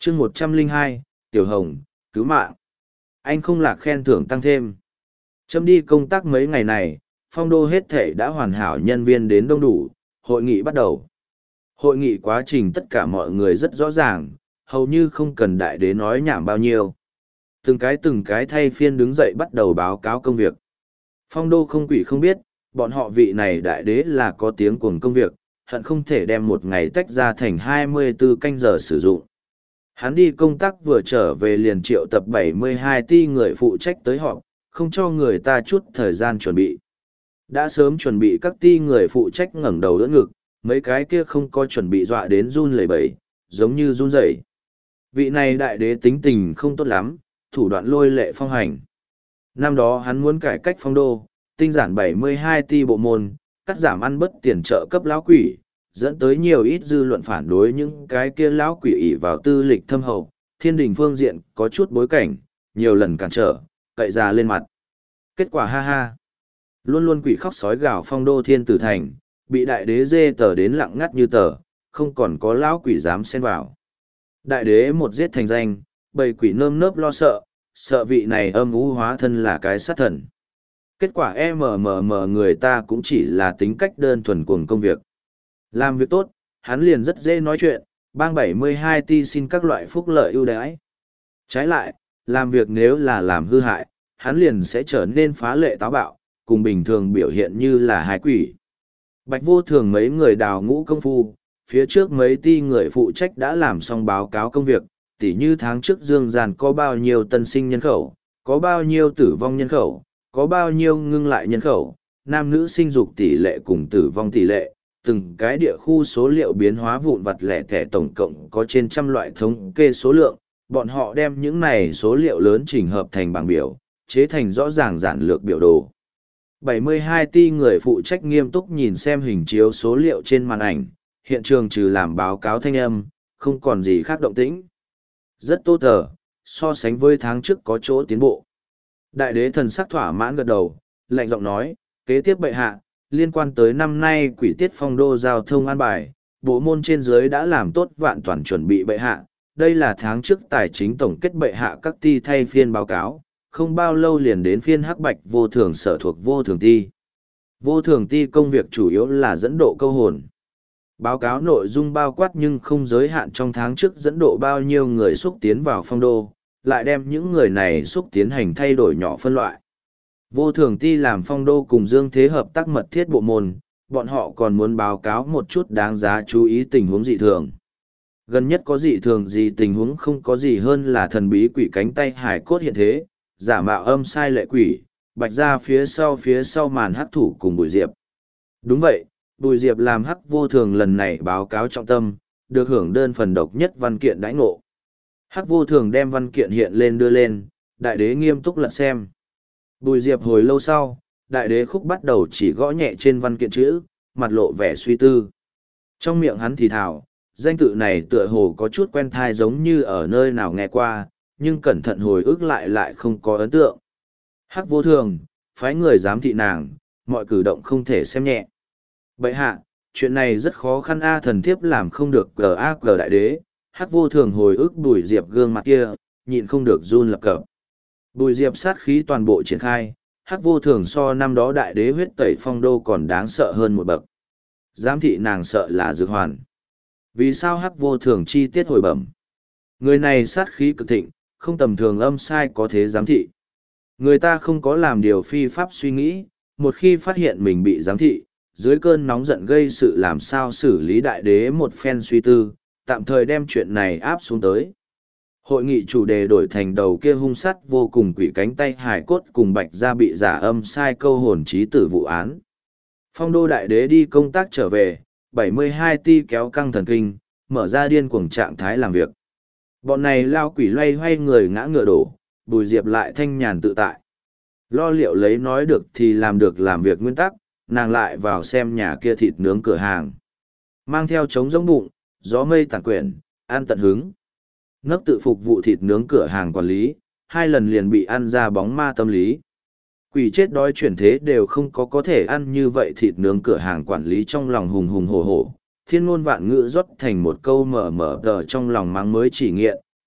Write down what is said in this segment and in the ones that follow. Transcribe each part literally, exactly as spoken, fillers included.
chương một trăm lẻ hai, Tiểu Hồng, cứu mạng. Anh không lạc khen thưởng tăng thêm. Chấm đi công tác mấy ngày này, phong đô hết thể đã hoàn hảo, nhân viên đến đông đủ, hội nghị bắt đầu. Hội nghị quá trình tất cả mọi người rất rõ ràng, hầu như không cần đại đế nói nhảm bao nhiêu. Từng cái từng cái thay phiên đứng dậy bắt đầu báo cáo công việc. Phong đô không quỷ không biết, bọn họ vị này đại đế là có tiếng cuồng công việc, hận không thể đem một ngày tách ra thành hai mươi bốn canh giờ sử dụng. Hắn đi công tác vừa trở về liền triệu tập bảy mươi hai ti người phụ trách tới họp, không cho người ta chút thời gian chuẩn bị. Đã sớm chuẩn bị các ti người phụ trách ngẩng đầu đỡ ngực, mấy cái kia không có chuẩn bị dọa đến run lẩy bẩy, giống như run rẩy. Vị này đại đế tính tình không tốt lắm, thủ đoạn lôi lệ phong hành. Năm đó hắn muốn cải cách phong đô, tinh giản bảy mươi hai ti bộ môn, cắt giảm ăn bất tiền trợ cấp lão quỷ, dẫn tới nhiều ít dư luận phản đối những cái kia lão quỷ ỷ vào tư lịch thâm hậu, thiên đình phương diện có chút bối cảnh, nhiều lần cản trở, cậy ra lên mặt. Kết quả ha ha. Luôn luôn quỷ khóc sói gào phong đô thiên tử thành, bị đại đế dê tờ đến lặng ngắt như tờ, không còn có lão quỷ dám xen vào. Đại đế một giết thành danh, bầy quỷ nơm nớp lo sợ, sợ vị này âm u hóa thân là cái sát thần. Kết quả em mờ mờ mờ người ta cũng chỉ là tính cách đơn thuần cuồng công việc. Làm việc tốt, hắn liền rất dễ nói chuyện, bang bảy mươi hai ti xin các loại phúc lợi ưu đãi. Trái lại, làm việc nếu là làm hư hại, hắn liền sẽ trở nên phá lệ táo bạo, cùng bình thường biểu hiện như là hai quỷ. Bạch Vô Thường mấy người đào ngũ công phu, phía trước mấy ti người phụ trách đã làm xong báo cáo công việc, tỉ như tháng trước Dương Giàn có bao nhiêu tân sinh nhân khẩu, có bao nhiêu tử vong nhân khẩu, có bao nhiêu ngưng lại nhân khẩu, nam nữ sinh dục tỷ lệ cùng tử vong tỷ lệ, từng cái địa khu số liệu biến hóa vụn vặt lẻ tẻ tổng cộng có trên trăm loại thống kê số lượng, bọn họ đem những này số liệu lớn chỉnh hợp thành bảng biểu, chế thành rõ ràng giản lược biểu đồ. bảy mươi hai ti người phụ trách nghiêm túc nhìn xem hình chiếu số liệu trên màn ảnh, hiện trường trừ làm báo cáo thanh âm, không còn gì khác động tĩnh. Rất tốt tờ, so sánh với tháng trước có chỗ tiến bộ. Đại đế thần sắc thỏa mãn gật đầu, lạnh giọng nói, kế tiếp bệ hạ, liên quan tới năm nay quỷ tiết phong đô giao thông an bài, bộ môn trên dưới đã làm tốt vạn toàn chuẩn bị bệ hạ. Đây là tháng trước tài chính tổng kết bệ hạ các ti thay phiên báo cáo, không bao lâu liền đến phiên hắc bạch vô thường sở thuộc vô thường ti. Vô thường ti công việc chủ yếu là dẫn độ câu hồn. Báo cáo nội dung bao quát nhưng không giới hạn trong tháng trước dẫn độ bao nhiêu người xúc tiến vào phong đô, lại đem những người này xúc tiến hành thay đổi nhỏ phân loại. Vô thường ti làm phong đô cùng Dương Thế hợp tác mật thiết bộ môn, bọn họ còn muốn báo cáo một chút đáng giá chú ý tình huống dị thường. Gần nhất có dị thường gì tình huống không có gì hơn là thần bí quỷ cánh tay hải cốt hiện thế, giả mạo âm sai lệ quỷ, bạch ra phía sau phía sau màn hắc thủ cùng Bùi Diệp. Đúng vậy, Bùi Diệp làm hắc vô thường lần này báo cáo trọng tâm, được hưởng đơn phần độc nhất văn kiện đãi ngộ. Hắc vô thường đem văn kiện hiện lên đưa lên, đại đế nghiêm túc lật xem. Bùi Diệp hồi lâu sau, đại đế khúc bắt đầu chỉ gõ nhẹ trên văn kiện chữ, mặt lộ vẻ suy tư. Trong miệng hắn thì thào, danh tự này tựa hồ có chút quen thai giống như ở nơi nào nghe qua, nhưng cẩn thận hồi ức lại lại không có ấn tượng. Hắc vô thường, phái người giám thị nàng, mọi cử động không thể xem nhẹ. Bậy hạ, chuyện này rất khó khăn a thần thiếp làm không được gờ a gờ đại đế. Hắc vô thường hồi ức Bùi Diệp gương mặt kia, nhịn không được run lập cập. Bùi Diệp sát khí toàn bộ triển khai, Hắc vô thường so năm đó đại đế huyết tẩy phong đô còn đáng sợ hơn một bậc. Giám thị nàng sợ là Dược Hoàn. Vì sao Hắc vô thường chi tiết hồi bẩm? Người này sát khí cực thịnh, không tầm thường âm sai có thế giám thị. Người ta không có làm điều phi pháp suy nghĩ, một khi phát hiện mình bị giám thị, dưới cơn nóng giận gây sự làm sao xử lý đại đế một phen suy tư, tạm thời đem chuyện này áp xuống tới. Hội nghị chủ đề đổi thành đầu kia hung sát vô cùng quỷ cánh tay hải cốt cùng bạch ra bị giả âm sai câu hồn trí tử vụ án. Phong đô đại đế đi công tác trở về, bảy mươi hai ti kéo căng thần kinh, mở ra điên cuồng trạng thái làm việc. Bọn này lao quỷ loay hoay người ngã ngựa đổ, Bùi Diệp lại thanh nhàn tự tại. Lo liệu lấy nói được thì làm được làm việc nguyên tắc, nàng lại vào xem nhà kia thịt nướng cửa hàng. Mang theo trống giống bụng, gió mây tàn quyển, ăn tận hứng. Nấc tự phục vụ thịt nướng cửa hàng quản lý, hai lần liền bị ăn ra bóng ma tâm lý. Quỷ chết đói chuyển thế đều không có có thể ăn như vậy thịt nướng cửa hàng quản lý trong lòng hùng hùng hổ hổ. Thiên ngôn vạn ngữ rót thành một câu mở mở tờ trong lòng mắng mới chỉ nghiện,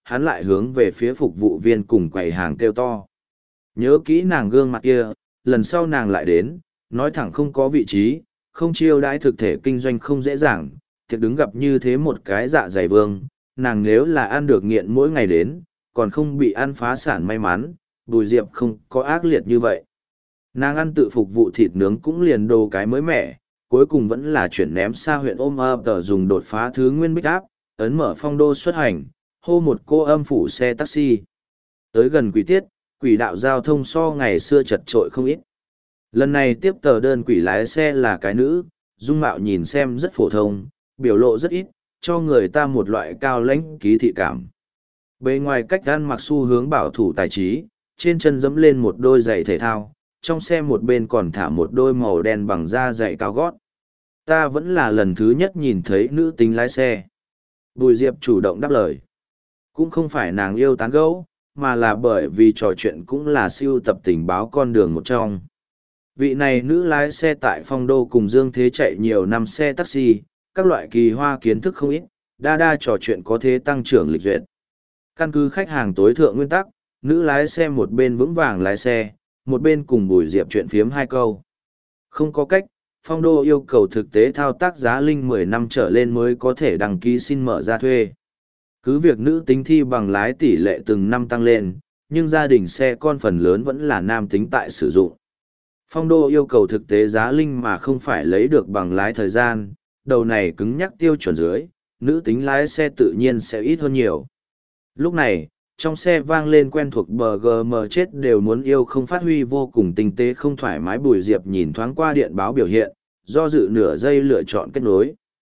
hắn lại hướng về phía phục vụ viên cùng quầy hàng kêu to. Nhớ kỹ nàng gương mặt kia, lần sau nàng lại đến, nói thẳng không có vị trí, không chiêu đãi thực thể kinh doanh không dễ dàng, thiệt đứng gặp như thế một cái dạ dày vương, nàng nếu là ăn được nghiện mỗi ngày đến, còn không bị ăn phá sản may mắn, Bùi Diệp không có ác liệt như vậy. Nàng ăn tự phục vụ thịt nướng cũng liền đồ cái mới mẻ, cuối cùng vẫn là chuyển ném xa huyện ôm ấp tờ dùng đột phá thứ nguyên bích áp, ấn mở phong đô xuất hành, hô một cô âm phủ xe taxi. Tới gần quỷ tiết, quỷ đạo giao thông so ngày xưa chật trội không ít. Lần này tiếp tờ đơn quỷ lái xe là cái nữ, dung mạo nhìn xem rất phổ thông, biểu lộ rất ít, cho người ta một loại cao lãnh ký thị cảm. Bề ngoài cách ăn mặc xu hướng bảo thủ tài trí, trên chân dẫm lên một đôi giày thể thao, trong xe một bên còn thả một đôi màu đen bằng da giày cao gót. Ta vẫn là lần thứ nhất nhìn thấy nữ tính lái xe. Bùi Diệp chủ động đáp lời. Cũng không phải nàng yêu tán gẫu, mà là bởi vì trò chuyện cũng là siêu tập tình báo con đường một trong. Vị này nữ lái xe tại phong đô cùng Dương Thế chạy nhiều năm xe taxi, các loại kỳ hoa kiến thức không ít, đa đa trò chuyện có thế tăng trưởng lịch duyệt. Căn cứ khách hàng tối thượng nguyên tắc, nữ lái xe một bên vững vàng lái xe, một bên cùng Bùi Diệp chuyện phiếm hai câu. Không có cách, phong đô yêu cầu thực tế thao tác giá linh mười năm trở lên mới có thể đăng ký xin mở ra thuê. Cứ việc nữ tính thi bằng lái tỷ lệ từng năm tăng lên, nhưng gia đình xe con phần lớn vẫn là nam tính tại sử dụng. Phong đô yêu cầu thực tế giá linh mà không phải lấy được bằng lái thời gian, đầu này cứng nhắc tiêu chuẩn dưới, nữ tính lái xe tự nhiên sẽ ít hơn nhiều. Lúc này, trong xe vang lên quen thuộc bờ gờ mờ chết đều muốn yêu không phát huy vô cùng tinh tế không thoải mái. Bùi Diệp nhìn thoáng qua điện báo biểu hiện, do dự nửa giây lựa chọn kết nối.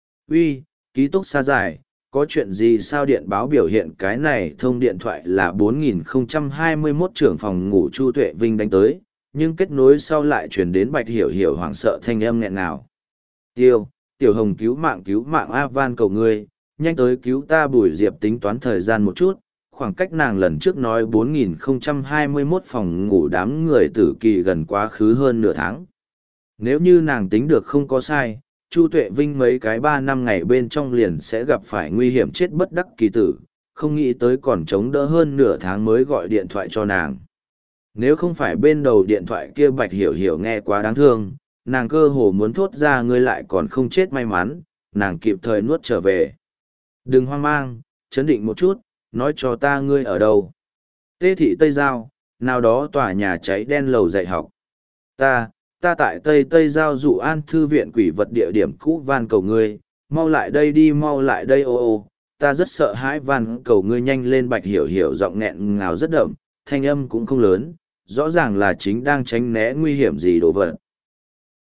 Uy, ký túc xa dài, có chuyện gì sao? Điện báo biểu hiện cái này thông điện thoại là bốn nghìn không trăm hai mươi mốt trưởng phòng ngủ Chu Tuệ Vinh đánh tới, nhưng kết nối sau lại chuyển đến Bạch Hiểu Hiểu hoảng sợ thanh âm nghẹn ngào. Tiêu, Tiểu Hồng cứu mạng cứu mạng A van cầu ngươi, nhanh tới cứu ta. Bùi Diệp tính toán thời gian một chút, khoảng cách nàng lần trước nói bốn nghìn không trăm hai mươi mốt phòng ngủ đám người tử kỳ gần quá khứ hơn nửa tháng. Nếu như nàng tính được không có sai, Chu Tuệ Vinh mấy cái ba năm ngày bên trong liền sẽ gặp phải nguy hiểm chết bất đắc kỳ tử, không nghĩ tới còn chống đỡ hơn nửa tháng mới gọi điện thoại cho nàng. Nếu không phải bên đầu điện thoại kia Bạch Hiểu Hiểu nghe quá đáng thương, nàng cơ hồ muốn thốt ra ngươi lại còn không chết may mắn, nàng kịp thời nuốt trở về. Đừng hoang mang, chấn định một chút, nói cho ta ngươi ở đâu. Tê thị Tây Giao, nào đó tòa nhà cháy đen lầu dạy học. Ta, ta tại Tây Tây Giao Dụ An Thư viện quỷ vật địa điểm cũ, van cầu ngươi, mau lại đây đi, mau lại đây ô ô, ta rất sợ hãi, van cầu ngươi nhanh lên. Bạch Hiểu Hiểu giọng nghẹn ngào rất đậm, thanh âm cũng không lớn, rõ ràng là chính đang tránh né nguy hiểm gì đồ vật.